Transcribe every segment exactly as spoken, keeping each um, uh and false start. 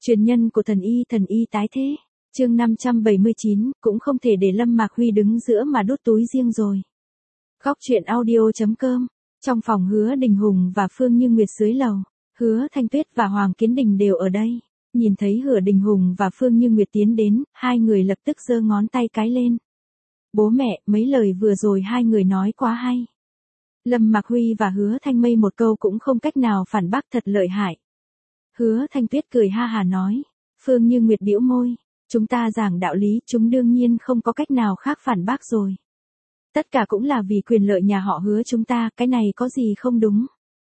Truyền nhân của thần y thần y tái thế. Chương năm trăm bảy mươi chín, cũng không thể để Lâm Mạc Huy đứng giữa mà đút túi riêng rồi. Góc truyện audio chấm com. Trong phòng Hứa Đình Hùng và Phương Như Nguyệt dưới lầu, Hứa Thanh Tuyết và Hoàng Kiến Đình đều ở đây. Nhìn thấy Hứa Đình Hùng và Phương Như Nguyệt tiến đến, hai người lập tức giơ ngón tay cái lên. Bố mẹ, mấy lời vừa rồi hai người nói quá hay. Lâm Mạc Huy và Hứa Thanh Mây một câu cũng không cách nào phản bác, thật lợi hại. Hứa Thanh Tuyết cười ha hà nói. Phương Như Nguyệt bĩu môi. Chúng ta giảng đạo lý, chúng đương nhiên không có cách nào khác phản bác rồi. Tất cả cũng là vì quyền lợi nhà họ Hứa chúng ta, cái này có gì không đúng.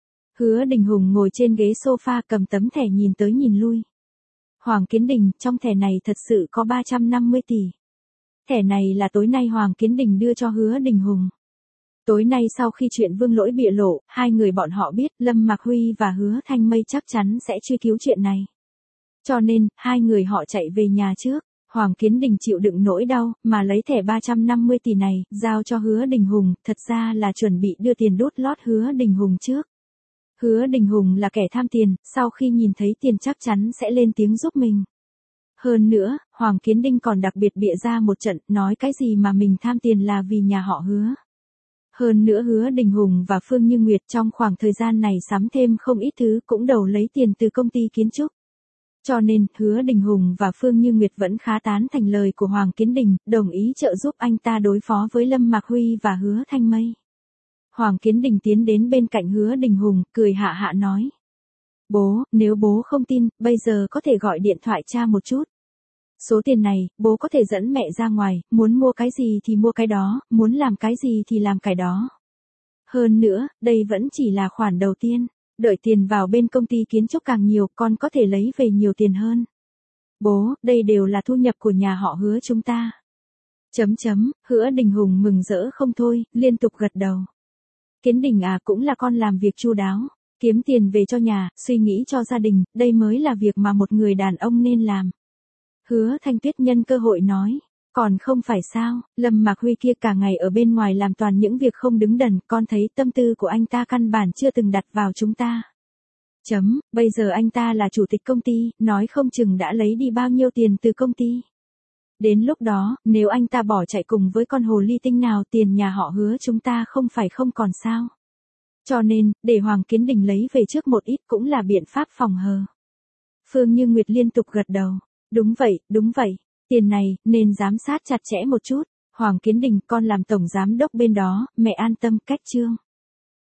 Hứa Đình Hùng ngồi trên ghế sofa cầm tấm thẻ nhìn tới nhìn lui. Hoàng Kiến Đình, trong thẻ này thật sự có ba trăm năm mươi tỷ. Thẻ này là tối nay Hoàng Kiến Đình đưa cho Hứa Đình Hùng. Tối nay sau khi chuyện Vương Lỗi bịa lộ, hai người bọn họ biết Lâm Mạc Huy và Hứa Thanh Mây chắc chắn sẽ truy cứu chuyện này. Cho nên, hai người họ chạy về nhà trước. Hoàng Kiến Đình chịu đựng nỗi đau, mà lấy thẻ ba trăm năm mươi tỷ này, giao cho Hứa Đình Hùng, thật ra là chuẩn bị đưa tiền đút lót Hứa Đình Hùng trước. Hứa Đình Hùng là kẻ tham tiền, sau khi nhìn thấy tiền chắc chắn sẽ lên tiếng giúp mình. Hơn nữa, Hoàng Kiến Đình còn đặc biệt bịa ra một trận, nói cái gì mà mình tham tiền là vì nhà họ Hứa. Hơn nữa Hứa Đình Hùng và Phương Như Nguyệt trong khoảng thời gian này sắm thêm không ít thứ, cũng đầu lấy tiền từ công ty kiến trúc. Cho nên, Hứa Đình Hùng và Phương Như Nguyệt vẫn khá tán thành lời của Hoàng Kiến Đình, đồng ý trợ giúp anh ta đối phó với Lâm Mạc Huy và Hứa Thanh Mây. Hoàng Kiến Đình tiến đến bên cạnh Hứa Đình Hùng, cười hạ hạ nói. Bố, nếu bố không tin, bây giờ có thể gọi điện thoại tra một chút. Số tiền này, bố có thể dẫn mẹ ra ngoài, muốn mua cái gì thì mua cái đó, muốn làm cái gì thì làm cái đó. Hơn nữa, đây vẫn chỉ là khoản đầu tiên. Đợi tiền vào bên công ty kiến trúc càng nhiều, con có thể lấy về nhiều tiền hơn. Bố, đây đều là thu nhập của nhà họ Hứa chúng ta. Chấm chấm, Hứa Đình Hùng mừng rỡ không thôi, liên tục gật đầu. Kiến Đình à, cũng là con làm việc chu đáo, kiếm tiền về cho nhà, suy nghĩ cho gia đình, đây mới là việc mà một người đàn ông nên làm. Hứa Thanh Tuyết nhân cơ hội nói. Còn không phải sao, Lâm Mạc Huy kia cả ngày ở bên ngoài làm toàn những việc không đứng đắn, con thấy tâm tư của anh ta căn bản chưa từng đặt vào chúng ta. Chấm, bây giờ anh ta là chủ tịch công ty, nói không chừng đã lấy đi bao nhiêu tiền từ công ty. Đến lúc đó, nếu anh ta bỏ chạy cùng với con hồ ly tinh nào, tiền nhà họ Hứa chúng ta không phải không còn sao. Cho nên, để Hoàng Kiến Đình lấy về trước một ít cũng là biện pháp phòng hờ. Phương Như Nguyệt liên tục gật đầu. Đúng vậy, đúng vậy. Tiền này, nên giám sát chặt chẽ một chút. Hoàng Kiến Đình, con làm tổng giám đốc bên đó, mẹ an tâm, cách chương.